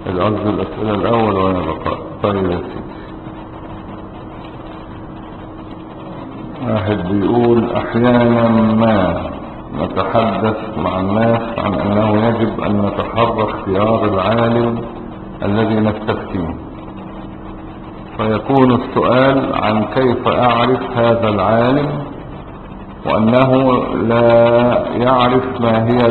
القصد الأسئلة الأول ولا بقى؟ طيب يا سيدي. واحد بيقول أحيانا ما نتحدث مع الناس عن أنه يجب أن نتحرى اختيار العالم الذي نستفتيه، فيكون السؤال عن كيف أعرف هذا العالم وأنه لا يعرف ما هي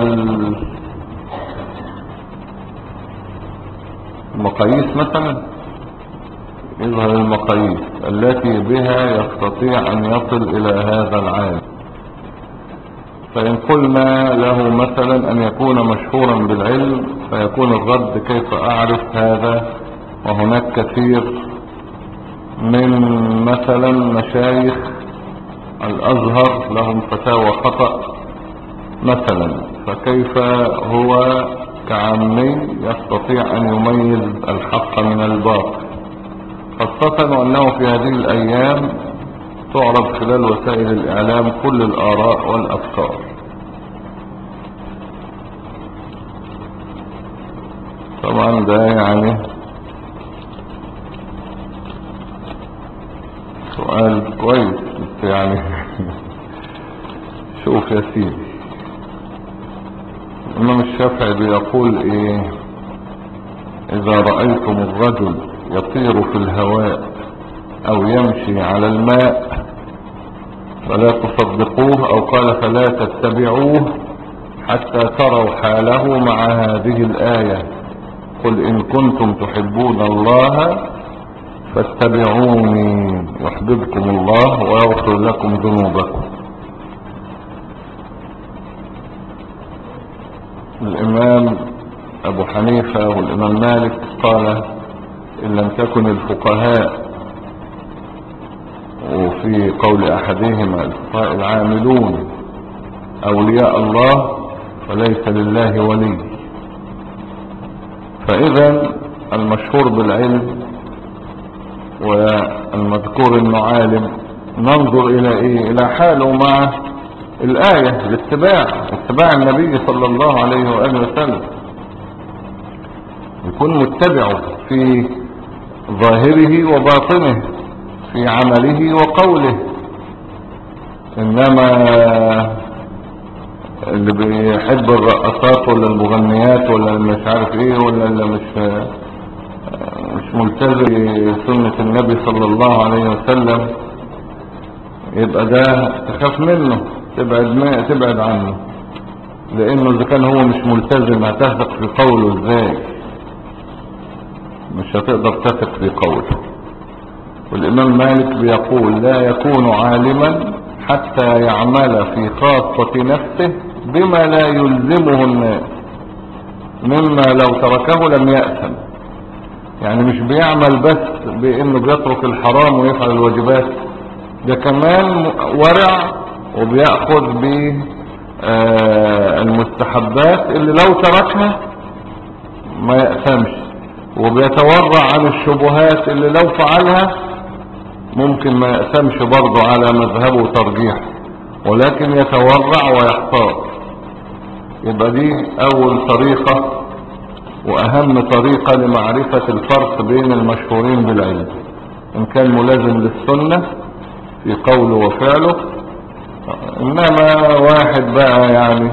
المقاييس مثلا، يظهر المقاييس التي بها يستطيع أن يصل إلى هذا العالم. فإن قلنا له مثلا أن يكون مشهورا بالعلم فيكون الرد كيف أعرف هذا وهناك كثير من مثلا مشايخ الأزهر لهم فتاوى خطأ مثلا، فكيف هو كعامي يستطيع أن يميز الحق من الباطل، خاصة وأنه في هذه الأيام تعرض خلال وسائل الإعلام كل الآراء والأفكار. طبعا ده يعني سؤال كويس، بس يعني شوف يا سيدي، الإمام الشافعي بيقول إيه: إذا رأيتم الرجل يطير في الهواء أو يمشي على الماء فلا تصدقوه، أو قال فلا تتبعوه حتى تروا حاله مع هذه الآية: قل إن كنتم تحبون الله فاتبعوني يحببكم الله ويغفر لكم ذنوبكم. الإمام أبو حنيفة والإمام مالك قال إن لم تكن الفقهاء، وفي قول أحدهما الفقهاء العاملون أولياء الله فليس لله ولي. فإذا المشهور بالعلم والمذكور انه عالم ننظر الى ايه؟ الى حاله مع الآية، اتباع النبي صلى الله عليه وآله وسلم، يكون متبعه في ظاهره وباطنه، في عمله وقوله. انما اللي بيحب الرقصات ولا المغنيات ولا مش عارف ايه ولا اللي مش ملتزم سنة النبي صلى الله عليه وسلم، يبقى ده تخاف منه، تبعد عنه، لانه اذا كان هو مش ملتزم هتثق في قوله ازاي؟ مش هتقدر تثق في قوله. والامام مالك بيقول لا يكون عالما حتى يعمل في خاصة نفسه بما لا يلزمه الناس مما لو تركه لم يأثم. يعني مش بيعمل بس بانه بيترك الحرام ويفعل الواجبات، ده كمان ورع وبيأخذ بالمستحبات اللي لو تركها ما يأثمش، وبيتورع عن الشبهات اللي لو فعلها ممكن ما يأثمش برضه على مذهبه وترجيحه، ولكن يتورع ويحتاط. يبقى دي اول طريقة واهم طريقة لمعرفة الفرق بين المشهورين بالعلم، ان كان ملازم للسنة في قوله وفعله. انما واحد بقى يعني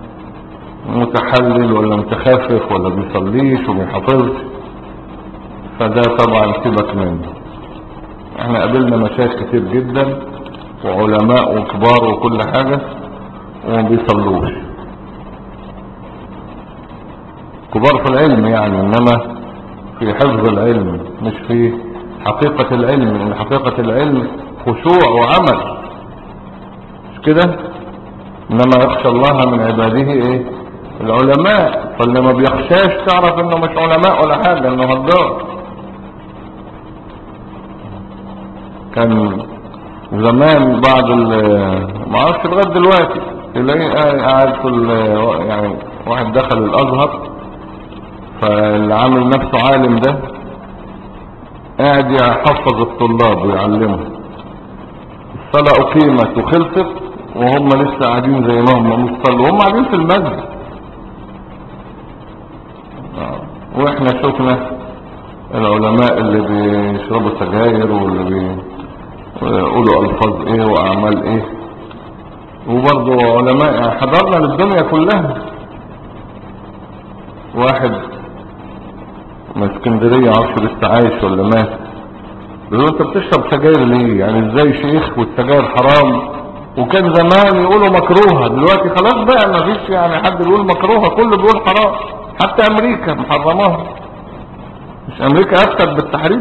متحلل ولا متخفف ولا بيصليش وبيحافظش، فده طبعا سيبك منه. احنا قابلنا مشايخ كتير جدا وعلماء وكبار وكل حاجة وما بيصلوش، كبار في العلم يعني، انما في حفظ العلم مش في حقيقة العلم. ان حقيقة العلم خشوع وعمل، مش كده؟ انما يخشى الله من عباده ايه؟ العلماء. فاللي ما بيخشاش تعرف انه مش علماء ولا حاجة، انه هدار. كان زمان بعض ما اعرفش لغايه دلوقتي تلاقيه قاعد يعني واحد دخل الازهر، فاللي عامل نفسه عالم ده قاعد يحفظ الطلاب ويعلمهم. الصلاة اقيمت وخلصت وهم لسه قاعدين زي ما هم مصلوا وهم قاعدين في المسجد. واحنا شفنا العلماء اللي بيشربوا سجاير واللي بيقولوا الفاظ ايه واعمال ايه، وبرضه علماء حضرنا للدنيا كلها. واحد من اسكندرية عارف لسه عايش ولا مات، بيقول انت بتشرب سجاير ليه؟ يعني ازاي شيخ والسجاير حرام؟ وكان زمان يقولوا مكروهة، دلوقتي خلاص بقى ما فيش يعني حد بيقول مكروهة، كله بيقول حرام، حتى امريكا محرماها. مش امريكا افتت بالتحريم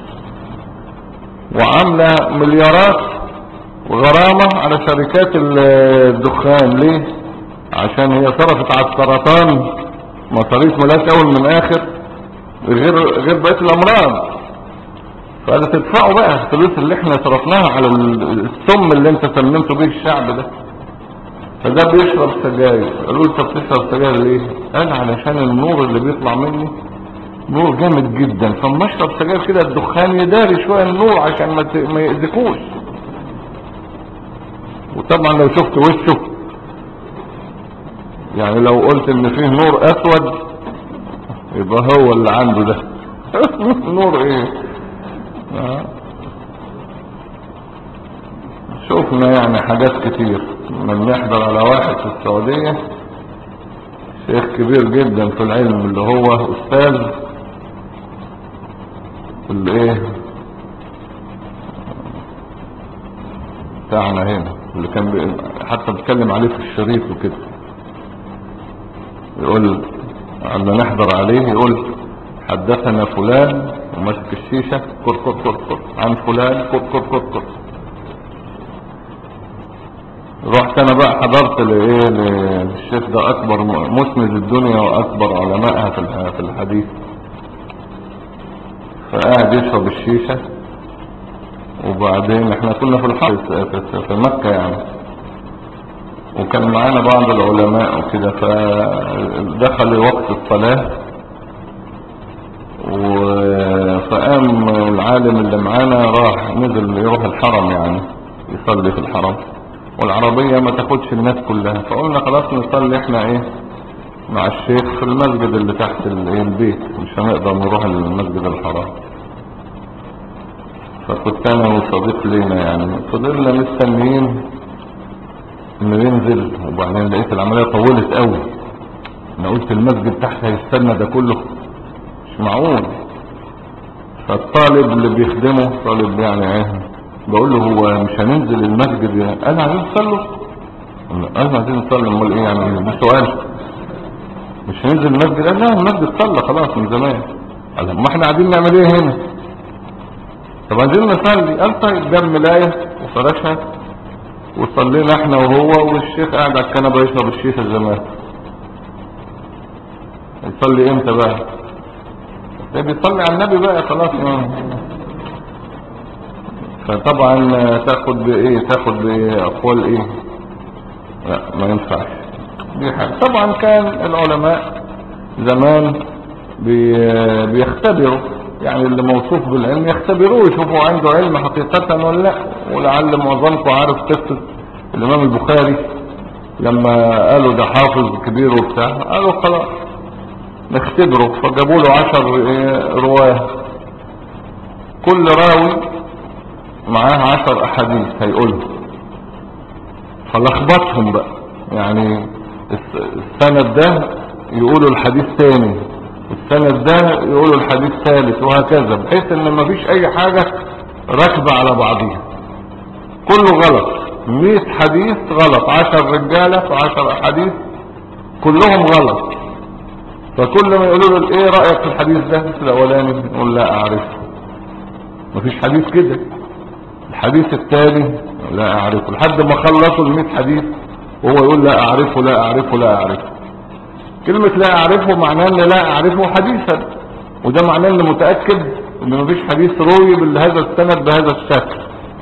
وعاملة مليارات وغرامة على شركات الدخان؟ ليه؟ عشان هي صرفت على السرطان مصاريف ملاش اول من اخر، غير بقية الامراض. فقال تدفعوا بقى الفلوس اللي احنا صرفناها على السم اللي انت سممته بيه الشعب ده. فده بيشرب سجاير، قالوا له انت بتشرب سجاير ليه؟ قال علشان النور اللي بيطلع مني نور جامد جدا، فما اشرب سجاير كده الدخان يداري شوية النور عشان ما يأذيكوش. وطبعا لو شفت وشه، يعني لو قلت ان فيه نور اسود يبقى هو اللي عنده ده. نور ايه؟ شوفنا يعني حاجات كتير. من نحضر على واحد في السعودية شيخ كبير جدا في العلم، اللي هو استاذ الايه بتاعنا هنا، اللي كان حتى بيتكلم عليه في الشريط وكده. يقول عندما نحضر عليه يقول حدثنا فلان وماسك الشيشة كر كر كر كر عن فلان كر كر كر كر. رحت انا بقى حضرت للشيخ ده، اكبر مسند الدنيا واكبر علمائها في الحديث. فقاعد يشرب الشيشة، وبعدين احنا كنا في الحرس في مكة يعني، وكان معانا بعض العلماء وكده. فدخل وقت الصلاة فقام العالم اللي معانا نزل يروح الحرم يعني يصلي في الحرم، والعربية ما تاخدش الناس كلها. فقلنا خلاص نصلي احنا ايه مع الشيخ في المسجد اللي تحت البيت، مش هنقدر نروح المسجد الحرام. فكنت انا وصديق لينا يعني فضلنا مستنيين انه ينزل، وبعدين لقيت العملية طولت قوي. انا قلت المسجد تحت هيستنى ده كله، مش معقول. فالطالب اللي بيخدمه طالب يعني ايه، بقول له هو مش هننزل المسجد يعني؟ قال عايزين نصلوا. قال عايزين نصلي. امال ايه يعني؟ ده سؤال. مش هننزل المسجد؟ قال لا المسجد صلى خلاص من زمان. قال ما احنا قاعدين نعمل ايه هنا؟ طب عايزين نصلي. قال طيب جاب ملاية وفرشها وصلينا احنا وهو، والشيخ قاعد على الكنبه يشرب الشيشه زمان. يصلي امتى بقى؟ ده بيصلي على النبي بقى خلاص. فطبعا تاخد بايه؟ تاخد باقوال ايه؟ لا ما ينفعش دي حاجه. طبعا كان العلماء زمان بيختبروا، يعني اللي موصوف بالعلم يختبروه يشوفوا عنده علم حقيقة ولا لا. ولعل معظمكم عارف قصة الامام البخاري لما قالوا ده حافظ كبير وبتاع، قالوا خلاص نختبره. فجابوا له 10 رواه، كل راوي معاه 10 احاديث هيقولهم. فلخبطهم بقى، يعني السند ده يقولوا الحديث تاني، السند ده يقولوا الحديث ثالث، وهكذا، بحيث ان مفيش اي حاجة راكبة على بعضها، كله غلط. 100 حديث غلط، 10 رجالة في 10 احاديث كلهم غلط. فكل ما يقولوا له ايه رأيك في الحديث ده الاولاني؟ يقول لا اعرفه. مفيش حديث كده. الحديث الثاني لا اعرفه، لحد ما خلصوا 100 حديث وهو يقول لا اعرفه لا اعرفه لا اعرفه. كلمة لا اعرفه معناه ان لا اعرفه حديثا، وده معناه ان متأكد ان مفيش حديث روي بهذا السند بهذا الشكل.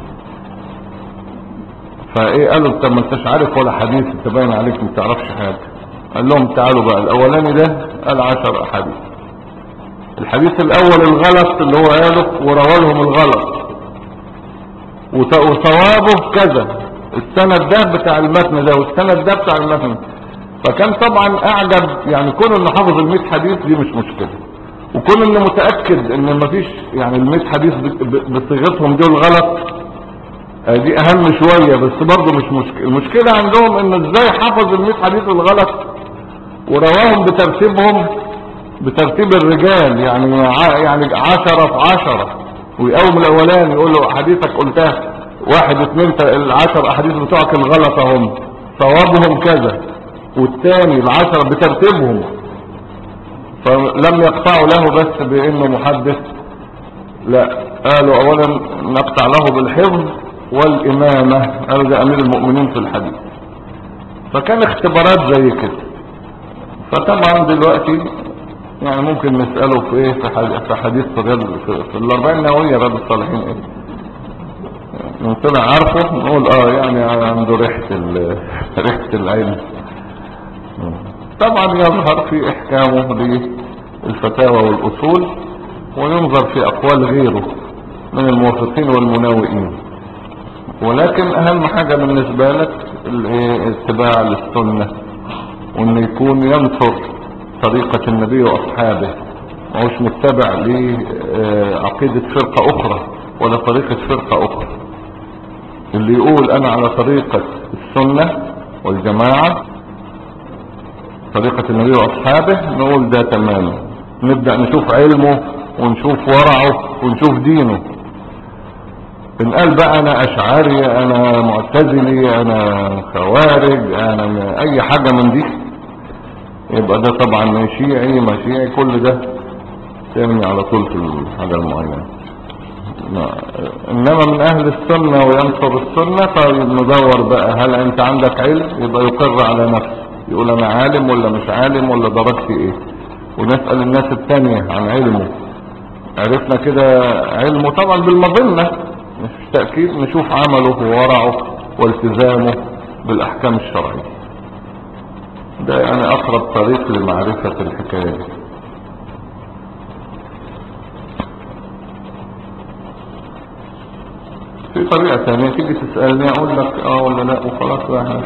فايه قالوا انت ما انتش عارف ولا حديث، انت باين عليك ما تعرفش حاجة. قال لهم تعالوا بقى، الاولاني ده قال 10 احاديث، الحديث الاول الغلط اللي هو قاله وروى لهم الغلط وصوابه كذا، السند ده بتاع المتن ده والسند ده بتاع المتن. فكان طبعا اعجب، يعني كون انه حافظ ال100 حديث دي مش مشكلة، وكون انه متأكد ان مفيش يعني ال100 حديث بصيغتهم دول غلط، دي اهم شوية، بس برضه مش مشكلة. المشكلة عندهم انه ازاي حفظ ال100 حديث الغلط ورواهم بترتيب الرجال، يعني 10 في 10، ويقوم الاولاني يقول له حديثك قلتها 1 2 ال10 احاديث بتوعك الغلط هم صوابهم كذا، والتاني ال10 بترتيبهم. فلم يقطعوا له بس بانه محدث، لا، قالوا اولا نقطع له بالحفظ والامامة، قالوا ده امير المؤمنين في الحديث. فكان اختبارات زي كده. فطبعا دلوقتي يعني ممكن نسأله في ايه، في حديث في الاربعين النووية رياض الصالحين ايه، طلع عارفه نقول يعني عنده ريحة العلم. طبعا يظهر في احكامه للفتاوى والاصول، وينظر في اقوال غيره من الموافقين والمناوئين. ولكن اهم حاجة بالنسبة لك اتباع للسنة، وان يكون ينصر طريقة النبي واصحابه، مش متبع لعقيدة فرقة اخرى ولا طريقة فرقة اخرى. اللي يقول انا على طريقة السنة والجماعة، طريقة النبي واصحابه، نقول ده تمام، نبدأ نشوف علمه ونشوف ورعه ونشوف دينه. ان قال بقى انا اشعري، انا معتزلي، انا خوارج، انا اي حاجة من دي، يبقى ده طبعا شيعي ما شيعي، كل ده ترمي على طول في الحاجة المعينة. انما من اهل السنة وينصر السنة، فندور بقى هل انت عندك علم، يبقى يقر على نفسه، يقول انا عالم ولا مش عالم ولا درجتي ايه، ونسأل الناس التانية عن علمه. عرفنا كده علمه طبعا بالمظنة، مش تأكيد، نشوف عمله وورعه والتزامه بالاحكام الشرعية. ده يعني اقرب طريق لمعرفة الحكاية دي. في طريقة ثانية، تيجي تسألني اقول لك ولا لا وخلاص بقى.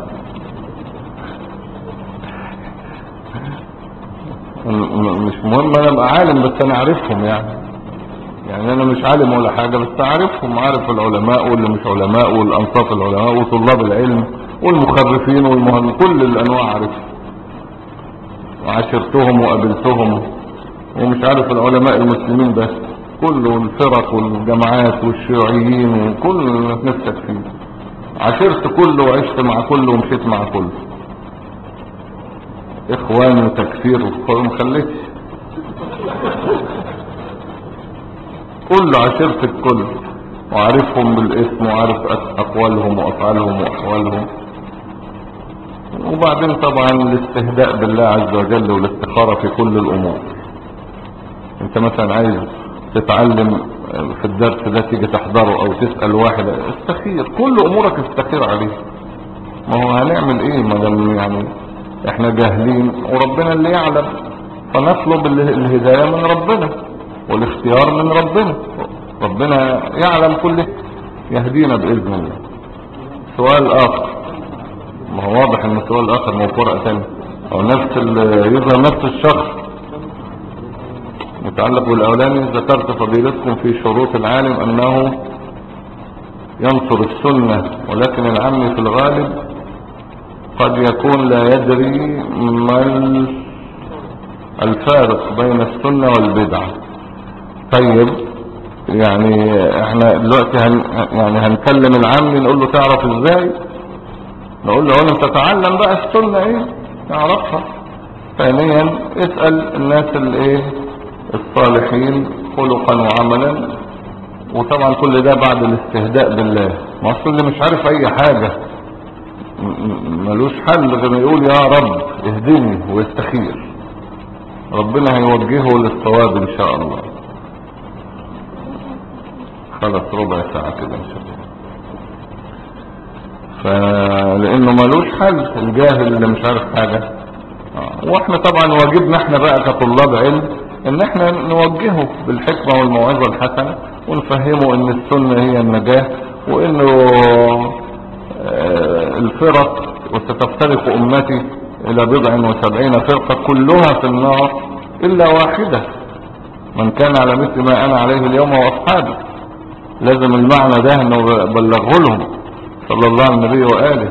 مش مهم انا ابقى عالم، بس انا عارفهم يعني انا مش عالم ولا حاجة، بس عارفهم، عارف العلماء واللي مش علماء والانصاف العلماء وطلاب العلم والمخرفين والمهندسين، كل الانواع عارفهم وعاشرتهم وقابلتهم. ومش عارف العلماء المسلمين بس، كل الفرق والجماعات والشيوعيين وكل نفسك فيه، عاشرت كله وعشت مع كله ومشيت مع كله، اخواني وتكفير ومخليتش كله، عاشرت الكل وعارفهم بالاسم وعارف اقوالهم وافعالهم واحوالهم. وبعدين طبعا الاستهداء بالله عز وجل والاستخارة في كل الامور. انت مثلا عايز تتعلم في الدرس ده، تيجي تحضره او تسأل واحد، استخير كل امورك، استخير عليه. ما هو هنعمل ايه ما دام يعني احنا جاهلين وربنا اللي يعلم، فنطلب الهداية من ربنا والاختيار من ربنا. ربنا يعلم كله، يهدينا بإذن الله. سؤال اخر، ما هو واضح ان السؤال الاخر مو ورقة تاني او يظهر نفس الشخص متعلق بالاولاني. ذكرت فضيلتكم في شروط العالم انه ينصر السنة، ولكن العام في الغالب قد يكون لا يدري ما الفارق بين السنة والبدعة. طيب يعني احنا دلوقتي يعني هنكلم العام، نقول له تعرف ازاي؟ نقول له اولا تتعلم بقى السنة ايه، تعرفها. ثانيا اسأل الناس الصالحين خلقا وعملا. وطبعا كل ده بعد الاستهداء بالله. ما اصل اللي مش عارف اي حاجة ملوش حل غير ما يقول يا رب اهدني ويستخير، ربنا هيوجهه للصواب ان شاء الله. خلص ربع ساعة كده ان شاء الله. فلانه ملوش حل الجاهل اللي مش عارف حاجة. واحنا طبعا واجبنا احنا بقى كطلاب علم ان احنا نوجهه بالحكمة والموعظة الحسنة، ونفهمه ان السنة هي النجاة، وانه الفرق وستفترق امتي الى 70 فرقة كلها في النار الا واحدة من كان على مثل ما انا عليه اليوم واصحابي. لازم المعنى ده انه بلغه لهم صلى الله على النبي وآله.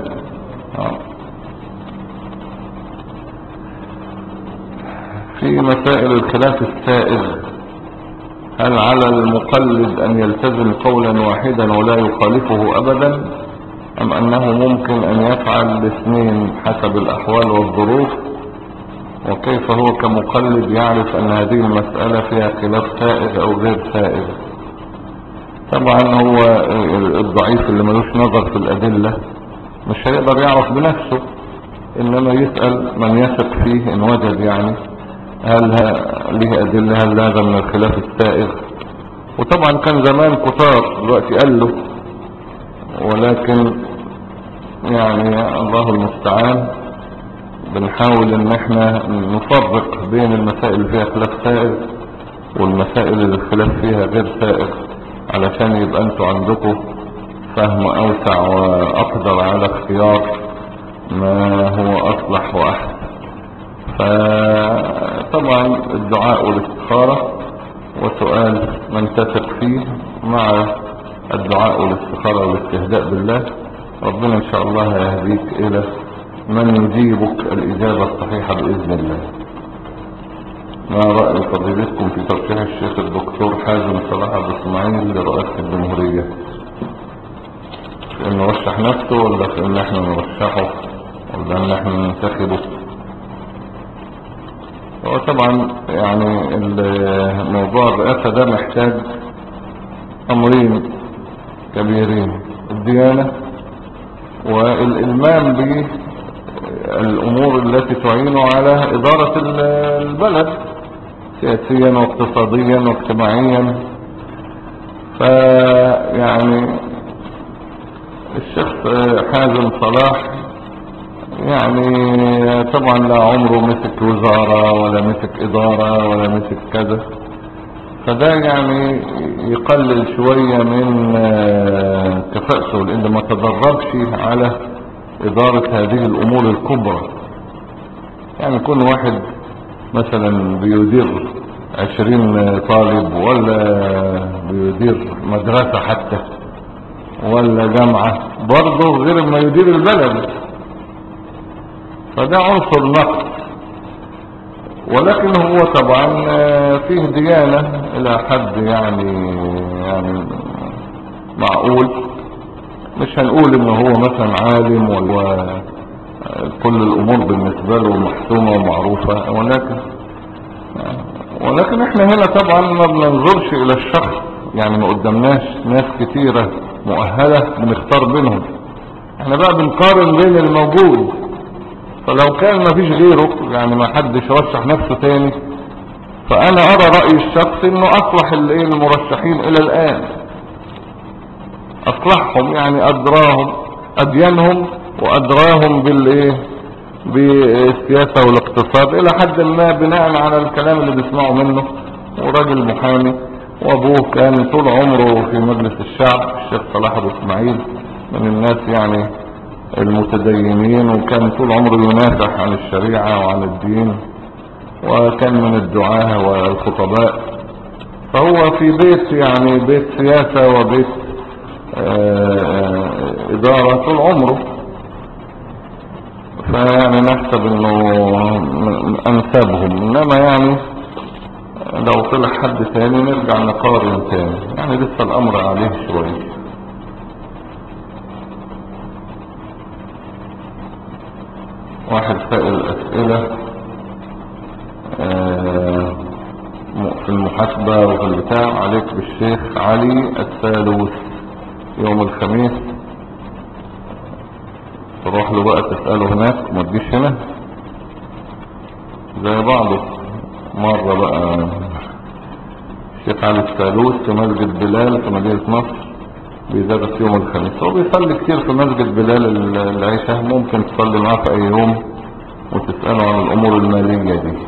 في مسائل الخلاف السائر، هل على المقلد ان يلتزم قولا واحدا ولا يخالفه ابدا، ام انه ممكن ان يفعل الاثنين حسب الاحوال والظروف؟ وكيف هو كمقلد يعرف ان هذه المسألة فيها خلاف سائغ او غير سائغ؟ طبعا هو الضعيف اللي ملوش نظر في الادلة مش هيقدر يعرف بنفسه، انما يسأل من يثق فيه ان وجد يعني هل له ادلة، هل هذا من الخلاف السائغ. وطبعا كان زمان كتار، دلوقتي قالوا، ولكن يعني الله المستعان. بنحاول ان احنا نفرق بين المسائل اللي فيها خلاف سائغ والمسائل اللي الخلاف فيها غير سائغ، علشان يبقى انتوا عندكم فهم اوسع واقدر على اختيار ما هو اصلح واحسن. فطبعا الدعاء والاستخارة وسؤال من تثق فيه مع الدعاء والاستخارة والاستهداء بالله، ربنا ان شاء الله هيهديك الى من يجيبك الاجابة الصحيحة باذن الله. ما رأي فضيلتكم في ترشيح الشيخ الدكتور حازم صلاح عبد اسماعيل لرئاسة الجمهورية؟ في ان نرشح نفسه ولا في ان احنا نرشحه ولا ان احنا ننتخبه؟ هو طبعا يعني الموضوع الرئاسة ده محتاج امرين كبيرين: الديانة والإلمام بالأمور التي تعين على إدارة البلد سياسيا واقتصاديا واجتماعيا. فيعني الشيخ حازم صلاح يعني طبعا لا عمره مسك وزارة ولا مسك إدارة ولا مسك كذا، فده يعني يقلل شوية من كفاءته، لأنه ما تدربش على إدارة هذه الأمور الكبرى. يعني يكون واحد مثلا بيدير 20 طالب ولا بيدير مدرسة حتى ولا جامعة برضه غير ما يدير البلد، فده عنصر نقص. ولكن هو طبعا فيه ديانة الى حد يعني معقول. مش هنقول انه هو مثلا عالم ولا كل الامور بالنسبة له محسومة ومعروفة، ولكن احنا هنا طبعا ما بننظرش الى الشخص، يعني ما قدامناش ناس كتيرة مؤهلة بنختار بينهم، احنا بقى بنقارن بين الموجود. فلو كان ما فيش غيره يعني ما حدش رشح نفسه تاني، فانا ارى رأيي الشخصي انه اصلح المرشحين الى الان، اصلحهم يعني ادراهم اديانهم وادراهم بالسياسة والاقتصاد الى حد ما، بناء على الكلام اللي بيسمعوا منه. وراجل محامي وابوه كان طول عمره في مجلس الشعب، الشيخ صلاح ابو اسماعيل من الناس يعني المتدينين، وكان طول عمره ينافح عن الشريعة وعن الدين، وكان من الدعاة والخطباء. فهو في بيت يعني بيت سياسة وبيت إدارة طول عمره، فيعني نحسب انه انسابهم. انما يعني لو طلع حد تاني نرجع نقارن تاني، يعني لسه الامر عليه شوية. واحد سائل اسئلة في المحاسبة وفي البتاع، عليك بالشيخ علي الثالوث يوم الخميس، تروح له بقى تسأله هناك وما تجيش هنا زي بعضه. مرة بقى الشيخ علي الثالوث في مسجد بلال في مدينة نصر بيدرس يوم الخميس، هو بيصلي كتير في مسجد بلال العشاء، ممكن تصلي معاه في اي يوم وتسأله عن الامور المالية دي.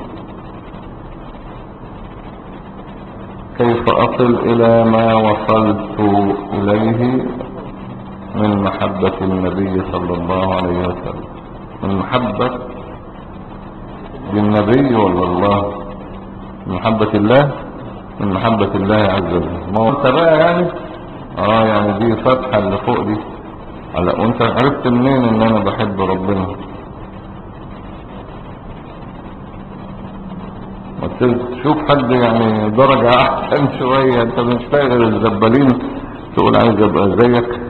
كيف اصل الى ما وصلت اليه من محبة النبي صلى الله عليه وسلم؟ من محبة للنبي ولا الله؟ من محبة الله. من محبة الله عز وجل. ما هو انت بقى يعني يعني دي فتحة اللي فوق دي على، وانت عرفت منين ان انا بحب ربنا؟ ما تشوف حد يعني درجة احسن شوية، انت مش فاهم الزبالين تقول عايز ابقى زيك.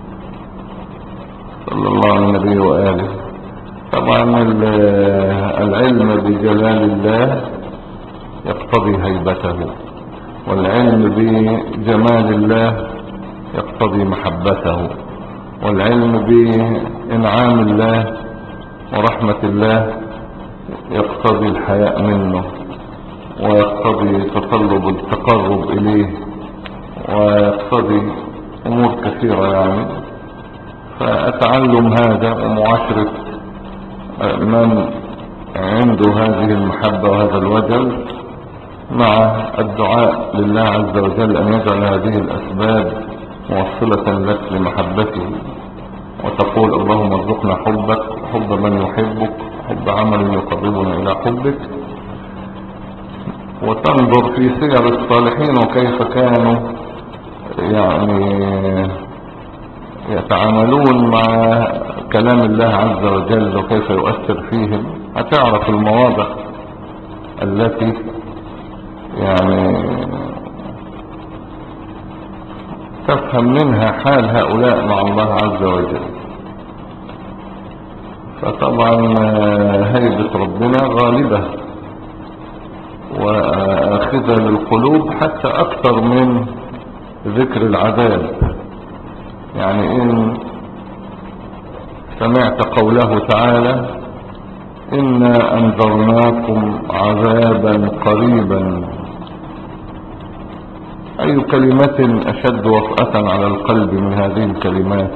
صلى الله على النبي وآله. طبعا العلم بجلال الله يقتضي هيبته، والعلم بجمال الله يقتضي محبته، والعلم بإنعام الله ورحمة الله يقتضي الحياء منه، ويقتضي تطلب التقرب إليه، ويقتضي أمور كثيرة يعني. فأتعلم هذا ومعاشرة من عنده هذه المحبة وهذا الوجل، مع الدعاء لله عز وجل أن يجعل هذه الأسباب موصلة لك لمحبته، وتقول اللهم ارزقنا حبك، حب من يحبك، حب عمل يقربنا إلى حبك. وتنظر في سير الصالحين وكيف كانوا يعني يتعاملون مع كلام الله عز وجل وكيف يؤثر فيهم، هتعرف المواضع التي يعني تفهم منها حال هؤلاء مع الله عز وجل. فطبعا هيبة ربنا غالبة وآخذة للقلوب حتى أكثر من ذكر العذاب. يعني إن سمعت قوله تعالى إنا أنذرناكم عذابا قريبا، أي كلمة أشد وطأة على القلب من هذه الكلمات؟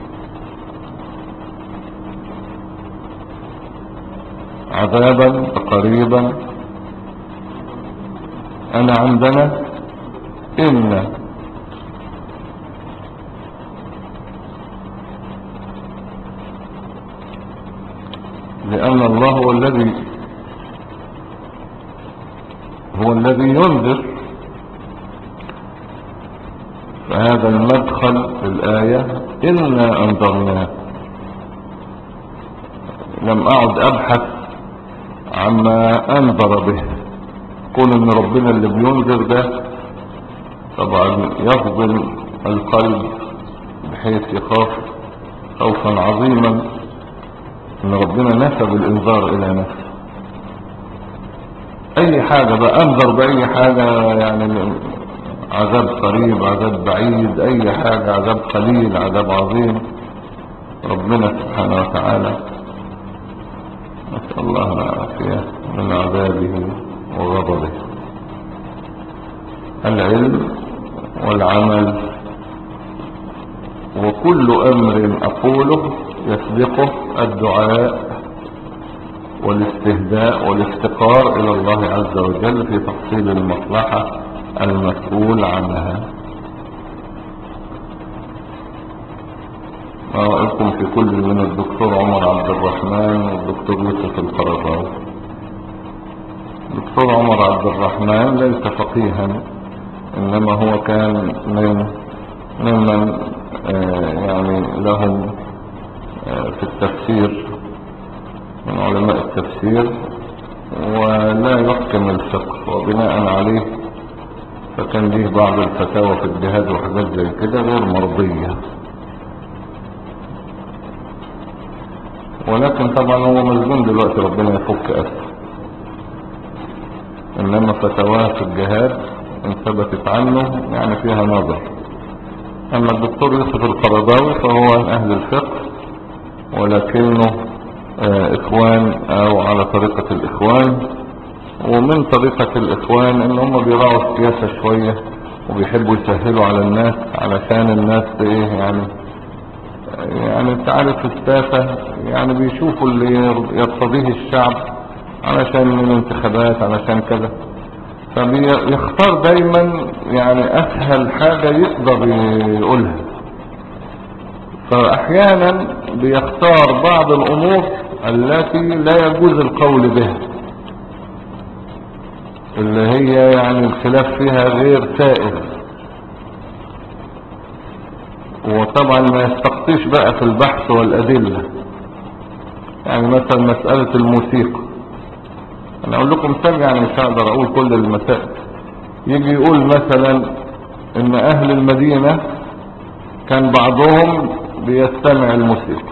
عذابا قريبا. أنا عندنا إن لأن الله هو الذي ينذر، فهذا المدخل في الآية إنا أنذرناك. لم أعد أبحث عما أنذر به، كون إن ربنا اللي بينذر ده طبعا يفضل القلب بحيث يخاف خوفا عظيما إن ربنا نسب الإنذار إلى نفسه. أي حاجة بقى أنذر بأي حاجة، يعني عذاب قريب، عذاب بعيد، أي حاجة، عذاب قليل، عذاب عظيم، ربنا سبحانه وتعالى نسأل الله العافية من عذابه وغضبه. العلم والعمل وكل أمر أقوله يسبقه الدعاء والاستهداء والافتقار إلى الله عز وجل في تحصيل المصلحة المسؤول عنها. ما رأيكم في كل من الدكتور عمر عبد الرحمن والدكتور يوسف القرضاوي؟ الدكتور عمر عبد الرحمن ليس فقيها، إنما هو كان ممن يعني لهم في التفسير، من علماء التفسير، ولا يحكم الفقه، وبناء عليه فكان ليه بعض الفتاوى في الجهاد وحاجات زي كده غير مرضية. ولكن طبعا هو مسجون دلوقتي، ربنا يفك أسره. إنما فتواه في الجهاد إن ثبتت عنه يعني فيها نظر. أما الدكتور يوسف القرضاوي فهو من أهل الفقه، ولكنه إخوان أو على طريقة الإخوان. ومن طريقة الإخوان إن هم بيراعوا السياسة شوية وبيحبوا يسهلوا على الناس علشان الناس إيه يعني انت عارف الساسة يعني بيشوفوا اللي يرتضيه الشعب علشان الانتخابات علشان كذا، فبيختار دايما يعني اسهل حاجة يقدر يقولها. فاحيانا بيختار بعض الامور التي لا يجوز القول بها، اللي هي يعني الخلاف فيها غير سائغ، وطبعا ما يستقصيش بقى في البحث والأدلة. يعني مثلا مسألة الموسيقى، انا اقول لكم مثال، يعني مش هقدر اقول كل المسائل. يجي يقول مثلا ان اهل المدينة كان بعضهم بيستمع الموسيقى،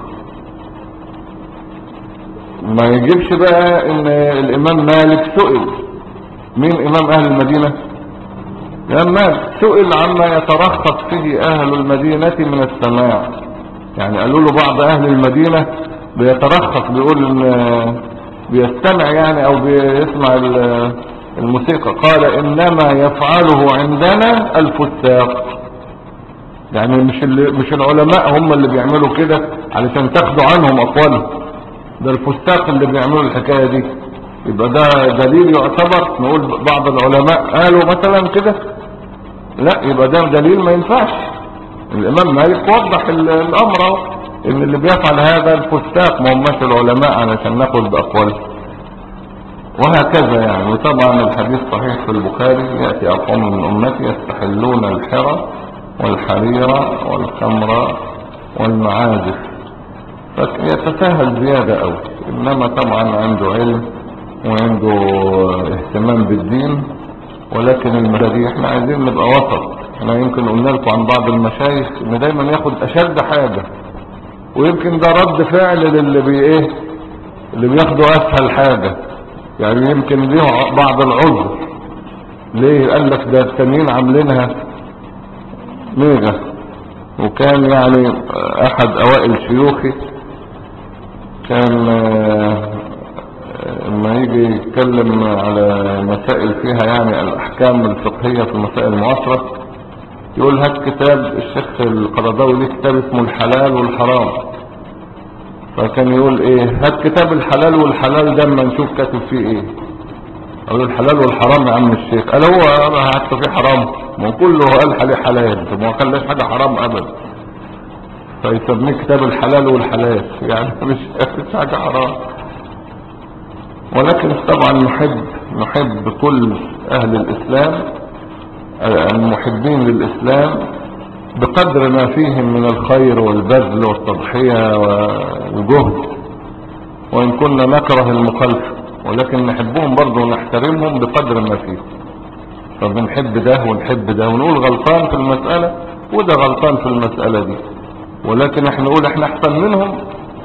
ما يجيبش بقى ان الامام مالك سئل. مين امام اهل المدينة؟ الامام مالك سئل عما يترخص فيه اهل المدينة من السماع. يعني قالوا له بعض اهل المدينة بيترخص، بيقول ان بيستمع يعني او بيسمع الموسيقى. قال انما يفعله عندنا الفساق. يعني مش العلماء هم اللي بيعملوا كده علشان تاخدوا عنهم اقوالهم، ده الفساق اللي بيعملوا الحكاية دي. يبقى ده دليل يعتبر نقول بعض العلماء قالوا مثلا كده؟ لا، يبقى ده دليل ما ينفعش. الامام مالك وضح الامر ان اللي بيفعل هذا الفساق، ما هماش العلماء علشان ناخد باقوالهم. وهكذا يعني. وطبعا الحديث صحيح في البخاري، يأتي أقوام من أمتي يستحلون الحرى والحرير والخمر والمعازف. فيتساهل زيادة أوي، إنما طبعا عنده علم وعنده اهتمام بالدين. ولكن المسألة احنا عايزين نبقى وسط. احنا يمكن قلنا لكم عن بعض المشايخ ان دايما ياخد اشد حاجة، ويمكن ده رد فعل للي اللي بياخدوا اسهل حاجة. يعني يمكن ليه بعض العذر. ليه؟ قال لك ده التانيين عاملينها ميغا. وكان يعني احد اوائل شيوخي كان لما يجي يتكلم على مسائل فيها يعني الاحكام الفقهية في المسائل المعاصرة، يقول هات كتاب الشيخ القرضاوي ليه كتاب اسمه الحلال والحرام. فكان يقول ايه، هات كتاب الحلال والحلال ده اما نشوف كاتب فيه ايه. اقول الحلال والحرام يا عم الشيخ. قال هو انا حتى فيه حرام؟ ما كله قال عليه حلال، ما خلاش حاجة حرام ابدا. فيسميه كتاب الحلال والحلال، يعني مش حاجة حرام. ولكن طبعا نحب كل اهل الاسلام، المحبين للاسلام بقدر ما فيهم من الخير والبذل والتضحية والجهد، وان كنا نكره المخالفة، ولكن نحبهم برضه ونحترمهم بقدر ما فيهم. فبنحب ده ونحب ده ونقول غلطان في المسألة وده غلطان في المسألة دي، ولكن احنا نقول احنا احسن منهم؟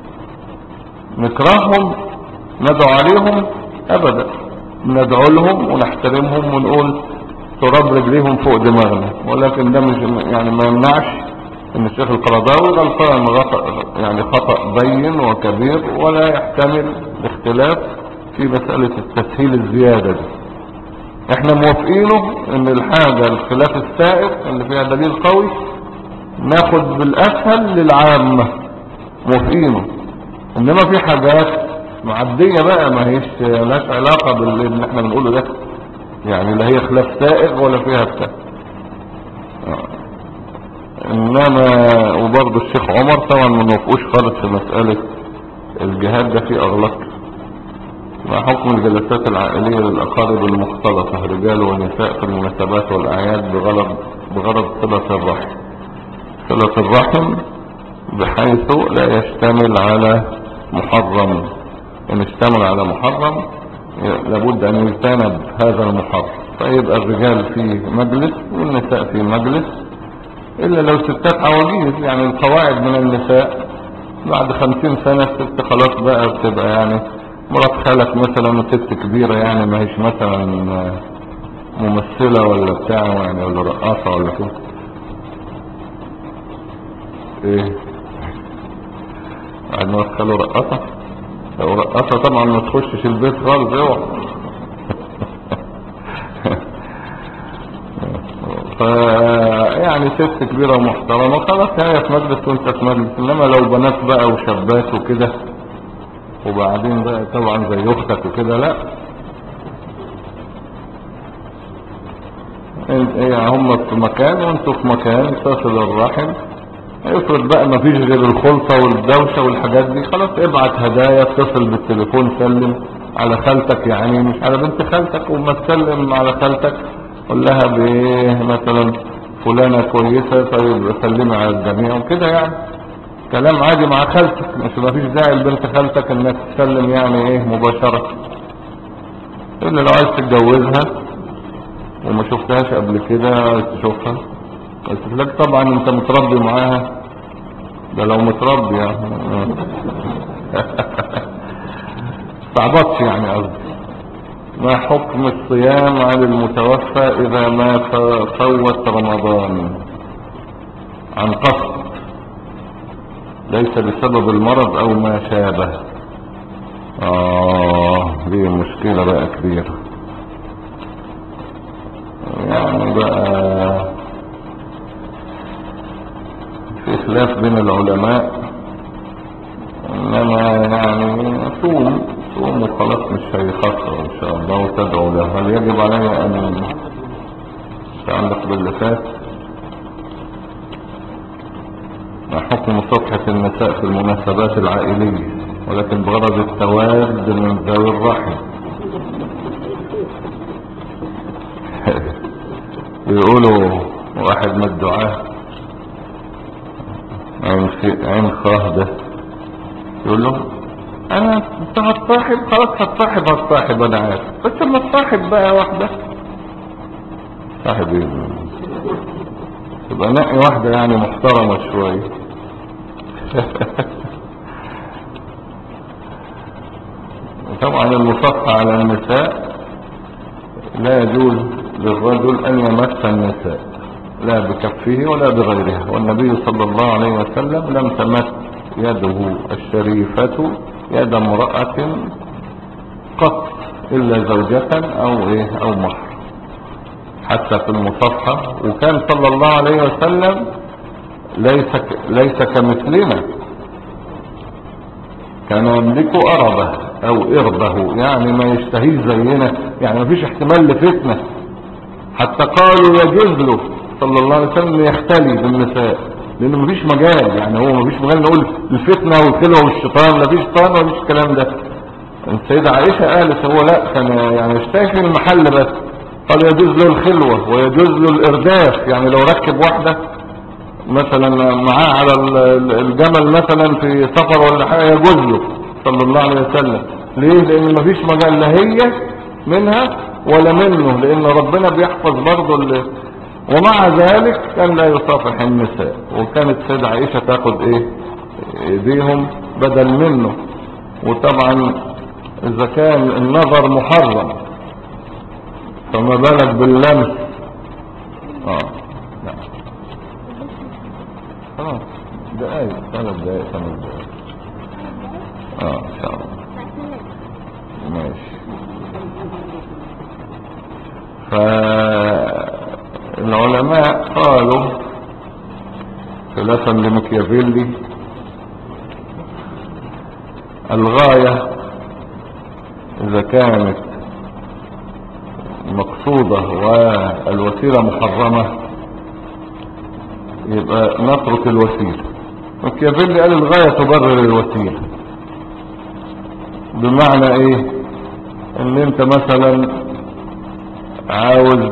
نكرههم ندعو عليهم؟ ابدا. ندعو لهم ونحترمهم ونقول تراب رجليهم فوق دماغنا. ولكن ده مش يعني ما يمنعش ان الشيخ القرضاوي غلطان يعني خطأ بين وكبير، ولا يحتمل الاختلاف في مسألة التسهيل الزيادة دي. احنا موافقينه ان الحاجة الخلاف السائر اللي فيها دليل قوي ناخد بالاسهل للعامة، موافقينه. انما في حاجات معدية بقى ما هيش لاش علاقة باللي احنا بنقوله ده، يعني لا هي خلاف سائغ ولا فيها بتاع. انما وبرضه الشيخ عمر طبعا ما نوافقوش خالص في مسألة الجهاد ده فيه اغلاط. مع حكم الجلسات العائلية للاقارب المختلطة رجال ونساء في المناسبات والاعياد بغرض صلة الرحم. صلة الرحم بحيث لا يشتمل على محرم. ان اشتمل على محرم لابد ان يجتنب هذا المحرم. فيبقى الرجال في مجلس والنساء في مجلس، الا لو ستات عواجيز. يعني القواعد من النساء بعد 50 سنة الست خلاص بقى بتبقى يعني مرات خالك مثلا، وست كبيرة يعني ما هيش مثلا ممثلة ولا بتاع يعني ولا رقاصة ولا كده. ايه بعد ما تخلوا رقاصة؟ لو رقاصة طبعا ما تخشش البيت خالص، اوعى. يعني ست كبيرة محترمة خلاص هي في مجلس وانت في مجلس. انما لو بنات بقى وشابات وكده وبعدين بقى طبعا زي اختك وكده، لا. يعني هم في مكان وانتوا في مكان تصل الرحم. افرض بقى ما فيش غير الخلطة والدوشة والحاجات دي، خلاص ابعت هدايا، اتصل بالتليفون، سلم على خالتك يعني مش على بنت خالتك، وما تسلم على خالتك قول لها بايه مثلا فلانة كويسة طيب سلمي على الجميع وكده يعني، كلام عادي مع خالتك، مش ما فيش داعي لبنت خالتك انك تسلم يعني ايه مباشرة. اللي لو عايز تتجوزها وما شفتهاش قبل كده عايز تشوفها قلت لك طبعا انت متربي معاها، ده لو متربي يعني استعبطش يعني قصدي. ما حكم الصيام عن المتوفى اذا ما فوت رمضان عن قصد ليس بسبب المرض او ما شابه؟ دي مشكلة بقى كبيرة يعني، بقى في خلاف بين العلماء، انما يعني صوم وخلاص مش هيخسر ان شاء الله وتدعو له. هل يجب علي ان تعلق باللي فات؟ ما حكم صفحة النساء في المناسبات العائلية ولكن بغرض التواد من ذوي الرحم؟ بيقولوا واحد من الدعاة عين خاه ده يقول له انا انت هتصاحب خلاص هتصاحب انا عارف، بس لما تصاحب بقى واحدة صاحب ايه تبقى نقي واحدة يعني محترمة شوية طبعا المصافحة على النساء لا يجوز للرجل ان يمس النساء لا بكفه ولا بغيرها، والنبي صلى الله عليه وسلم لم تمس يده الشريفة يد امرأة قط الا زوجة او ايه او محر حتى في المصافحة. وكان صلى الله عليه وسلم ليس كمثلنا، كان يملك أربه او إربه يعني ما يشتهيه زينا، يعني ما فيش احتمال لفتنة، حتى قالوا يجوز له صلى الله عليه وسلم يختلي بالنساء لانه ما فيش مجال، يعني هو ما فيش مجال نقول الفتنة والخلوة والشيطان، لا فيش شيطان ولا فيش الكلام ده. السيدة عائشة قالت هو لا كان يعني يشتهي في المحل بس، قال يجوز له الخلوة ويجوز له الإرداف، يعني لو ركب واحدة مثلا معاه على الجمل مثلا في سفر ولا حاجة يجوز له صلى الله عليه وسلم. ليه؟ لان مفيش مجال لا هي منها ولا منه، لان ربنا بيحفظ برضه ومع ذلك كان لا يصافح النساء، وكانت سيدة عائشة تاخد ايديهم بدل منه. وطبعا اذا كان النظر محرم فما بالك باللمس. لا خلاص دقايق 3 دقايق 5 دقايق ان شاء الله ماشي. فالعلماء قالوا خلافا لمكيافيلي الغاية اذا كانت مقصودة والوسيلة محرمة يبقى نترك الوسيلة. مكيافيلي قال الغاية تبرر الوسيلة، بمعنى ايه؟ ان انت مثلا عاوز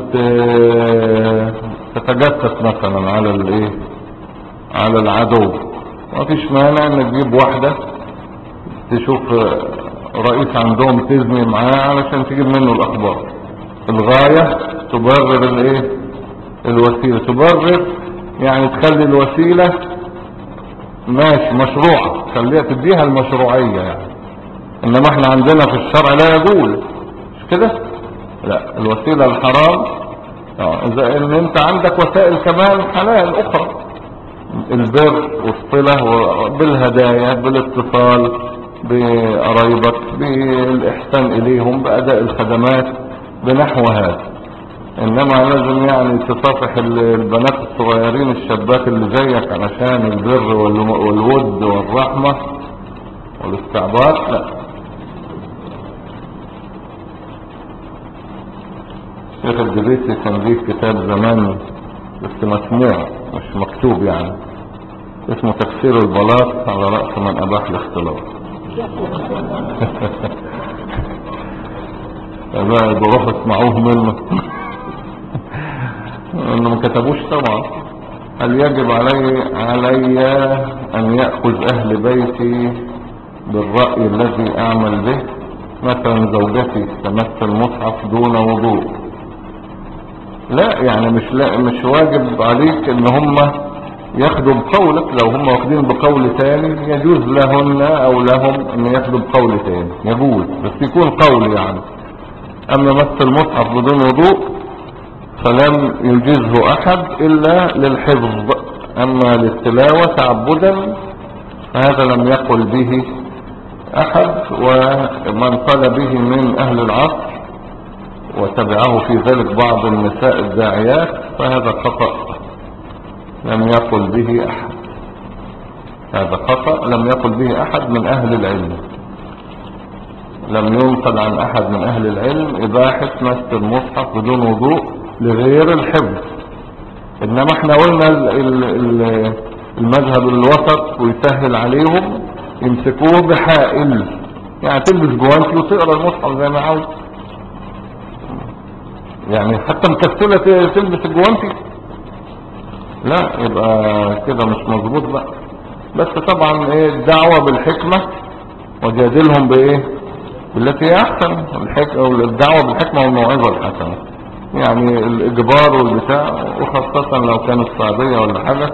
تتجسس مثلا على العدو، ما فيش مانع انك تجيب واحدة تشوف رئيس عندهم تزني معاه علشان تجيب منه الاخبار. الغاية تبرر الوسيلة، تبرر يعني تخلي الوسيلة ماشي مشروعة، خليها تديها المشروعية يعني. انما احنا عندنا في الشرع لا يجوز، مش كده؟ لا، الوسيلة الحرام اذا ان انت عندك وسائل كمان حلال اخرى، البر والصلة بالهدايا بالاتصال بقرايبك بالاحسان اليهم باداء الخدمات بنحو هذا. انما لازم يعني تصافح البنات الصغيرين الشابات اللي زيك علشان البر والود والرحمة والاستعباط، لا. الشيخ الجبيسي كان ليه كتاب زمان بس مسموع مش مكتوب يعني، اسمه تفسير البلاط على رأس من اباح الاختلاط بقى بروح اسمعوه منه انه ما كتبوش طبعا. هل يجب علي ان يأخذ اهل بيتي بالرأي الذي اعمل به؟ مثلا زوجتي تمس المصحف دون وضوء، لا يعني مش واجب عليك ان هم ياخدوا بقولك. لو هم واخدين بقول تاني يجوز لهن او لهم ان ياخدوا بقول تاني، يجوز بس يكون قول يعني. اما مس المصحف بدون وضوء فلم يجزه احد الا للحفظ، اما للتلاوة تعبدا فهذا لم يقل به احد. ومن قال به من اهل العصر وتبعه في ذلك بعض النساء الداعيات فهذا خطأ، لم يقل به احد. هذا خطأ لم يقل به احد من اهل العلم. لم ينقل عن احد من اهل العلم اباحة مس المصحف بدون وضوء لغير الحفظ. انما احنا قلنا المذهب الوسط ويسهل عليهم يمسكوه بحائل، يعني تلبس جوانتي وتقرا المصحف زي ما عاوز، يعني حتى مكسلة تلبس الجوانتي، لا يبقى كده مش مظبوط بقى. بس طبعا ايه الدعوة بالحكمة وجادلهم بايه بالتي هي احسن. الدعوة بالحكمة والموعظة الحسنة، يعني الاجبار والبتاع، وخاصة لو كانت صعبية ولا حاجة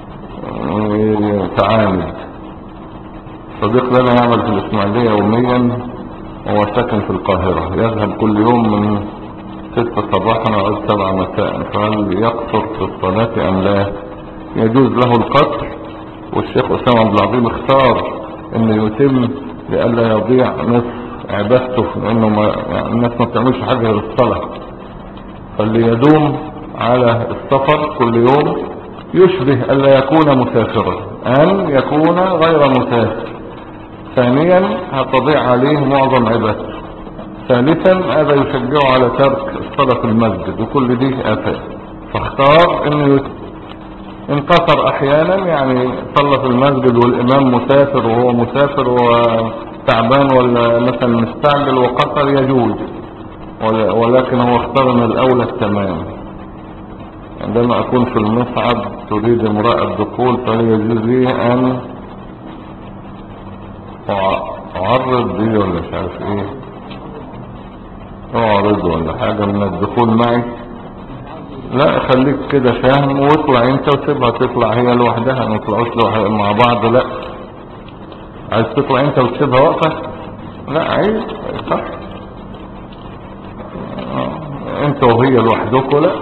تعاند. صديق لنا يعمل في الاسماعيلية يوميا وهو ساكن في القاهرة، يذهب كل يوم من 6 صباحا وعد 7 مساء، فهل يقصر في الصلاة ام لا؟ يجوز له القصر، والشيخ أسامة عبد العظيم اختار انه يتم لئلا يضيع نصف عبادته، لانه يعني الناس ما بتعملش حاجة غير الصلاة. فاللي يدوم على السفر كل يوم يشبه الا يكون مسافرا ان يكون غير مسافر. ثانيا هتضيع عليه معظم عبادته. ثالثا هذا يشجعه على ترك الصلاة في المسجد، وكل دي آفات. فاختار انه انقصر احيانا، يعني صلى في المسجد والامام مسافر وهو مسافر وتعبان ولا مثلا مستعجل وقصر، يجوز. ولكن هو اختار من الاولى التمام. عندما اكون في المصعد تريد امرأة الدخول فهل يجوز لي ان اعرض دي ولا مش عارف ايه، اعرض ولا حاجة من الدخول معي؟ لا خليك كده فاهم واطلع انت وسيبها تطلع هي لوحدها، ما نطلعوش مع بعض. لا عايز تطلع انت وتسيبها واقفة؟ لا عيب صح. انت وهي لوحدكوا؟ لا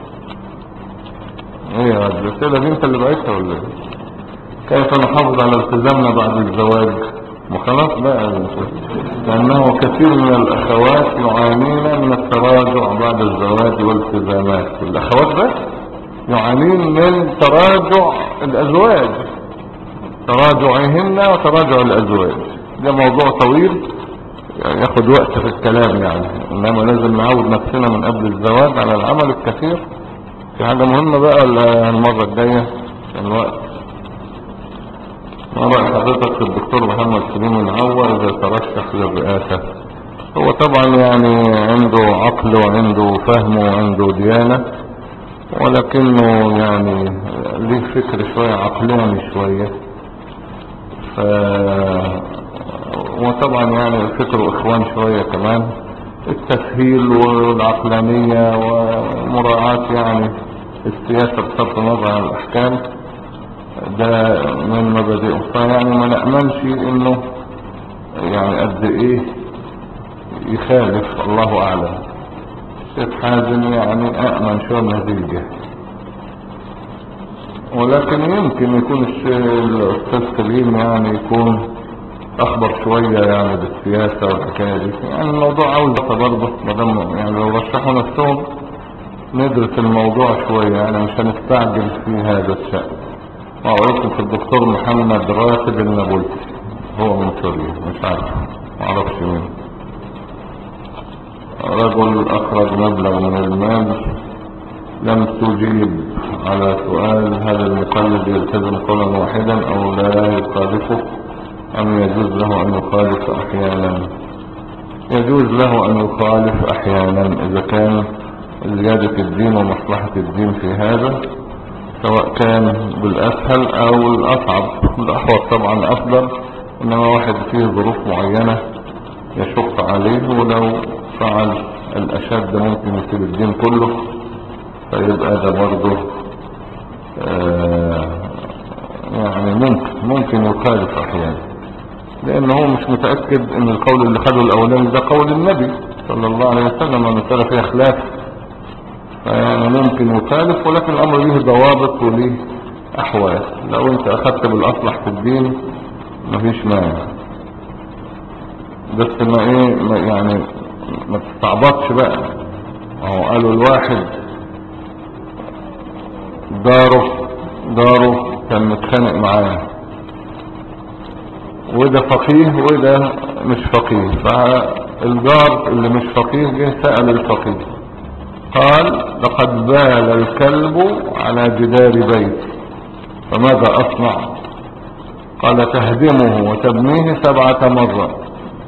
هي الرسالة دي انت اللي بعتها ولا ايه؟ كيف نحافظ على التزامنا بعد الزواج؟ وخلاص بقى، لانه كثير من الاخوات يعانين من التراجع بعد الزواج والالتزامات. الاخوات بس يعانين من تراجع الازواج، تراجعهن وتراجع الازواج. ده موضوع طويل يعني ياخد وقت في الكلام يعني، انما لازم نعود نفسنا من قبل الزواج على العمل الكثير. في حاجة مهمة بقى المرة الجاية الوقت. ما رأي حضرتك الدكتور محمد سليم العوة اذا ترشح للرئاسة؟ هو طبعا يعني عنده عقل وعنده فهم وعنده ديانة، ولكنه يعني ليه فكر شوية عقلاني شوية. وطبعا يعني فكره اخوان شوية كمان، التسهيل والعقلانية ومراعاة يعني السياسة بصرف النظر عن الاحكام، ده من مبادئه. فيعني ما نأمنش انه يعني قد ايه يخالف، الله اعلم. الشيخ حازم يعني اأمن شوية من هذه الجهة، ولكن يمكن يكون الاستاذ سليم يعني يكون اخبر شوية يعني بالسياسة والحكاية دي. يعني الموضوع عاوز برضه مدام يعني لو رشحوا نفسهم ندرس الموضوع شوية، يعني مش هنستعجل في هذا الشأن. وأعرفكم في الدكتور محمد راتب النابلسي، هو من سوريا، مش عارف معرفش مين. رجل اخرج مبلغ من المال، لم تجيب على سؤال هل المقلد يلتزم قولا واحدا او لا يخالفه ام يجوز له ان يخالف احيانا؟ يجوز له ان يخالف احيانا اذا كان زيادة الدين ومصلحة الدين في هذا، سواء كان بالاسهل او الاصعب. الاحوط طبعا افضل، انما واحد فيه ظروف معينة يشق عليه، ولو فعل الاشد ممكن يسيب الدين كله، فيبقى ده برضه يعني ممكن يخالف احيانا، لانه هو مش متأكد ان القول اللي خده الاولاني ده قول النبي صلى الله عليه وسلم، المسألة فيها خلاف، فيعني ممكن يخالف، ولكن الامر له ضوابط وله احوال. لو انت اخذت بالاصلح في الدين مفيش مانع، بس يعني ما تستعبطش بقى. هو قالوا الواحد داره كان متخانق معاه، وده فقيه وده مش فقيه، فالجار اللي مش فقيه جه سأل الفقيه قال لقد بال الكلب على جدار بيتي فماذا اصنع؟ قال تهدمه وتبنيه 7 مرات.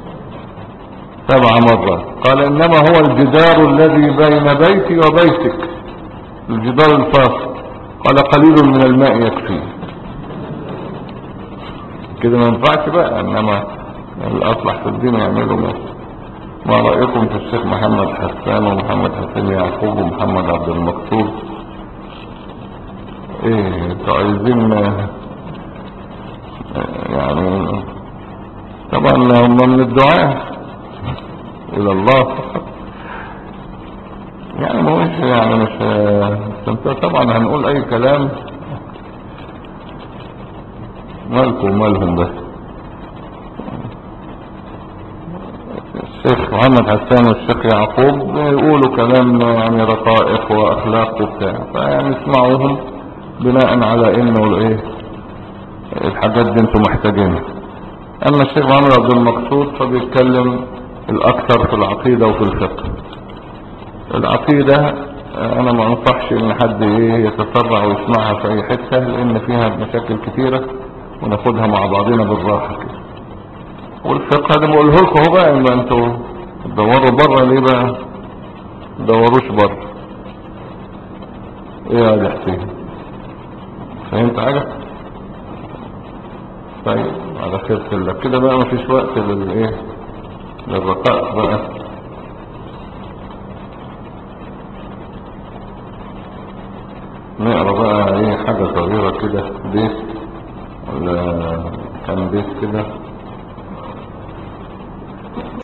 قال انما هو الجدار الذي بين بيتي وبيتك، الجدار الفاصل. قال قليل من الماء يكفي. كده ما ينفعش بقى، انما الاصلح في الدين يعملوا ما رأيكم في الشيخ محمد حسان ومحمد حسين يعقوب ومحمد عبد المقصود؟ ايه انتوا عايزين يعني؟ طبعا هم من الدعاء الى الله يعني، مش انت طبعا هنقول اي كلام، مالكم ومالهم. بس الشيخ محمد حسان والشيخ يعقوب يقولوا كلام يعني رقائق واخلاق وبتاع، فيعني اسمعوهم بناء على انه الحاجات دي انتم محتاجينها. اما الشيخ محمد عبد المقصود فبيتكلم الاكثر في العقيدة وفي الفقه. العقيدة انا ما انصحش ان حد يتسرع ويسمعها في اي حتة، لان فيها مشاكل كتيرة وناخدها مع بعضنا بالراحة كده. والفقه ده بقوله لكم اهو بقى، ان انتوا تدوروا بره ليه بقى؟ تدوروش بره. ايه يا حسين، فهمت حاجة؟ طيب على خير الله كده بقى، مفيش وقت للرقائق بقى. نقرا بقى حاجة صغيرة كده، بيت ولا كان بيت كده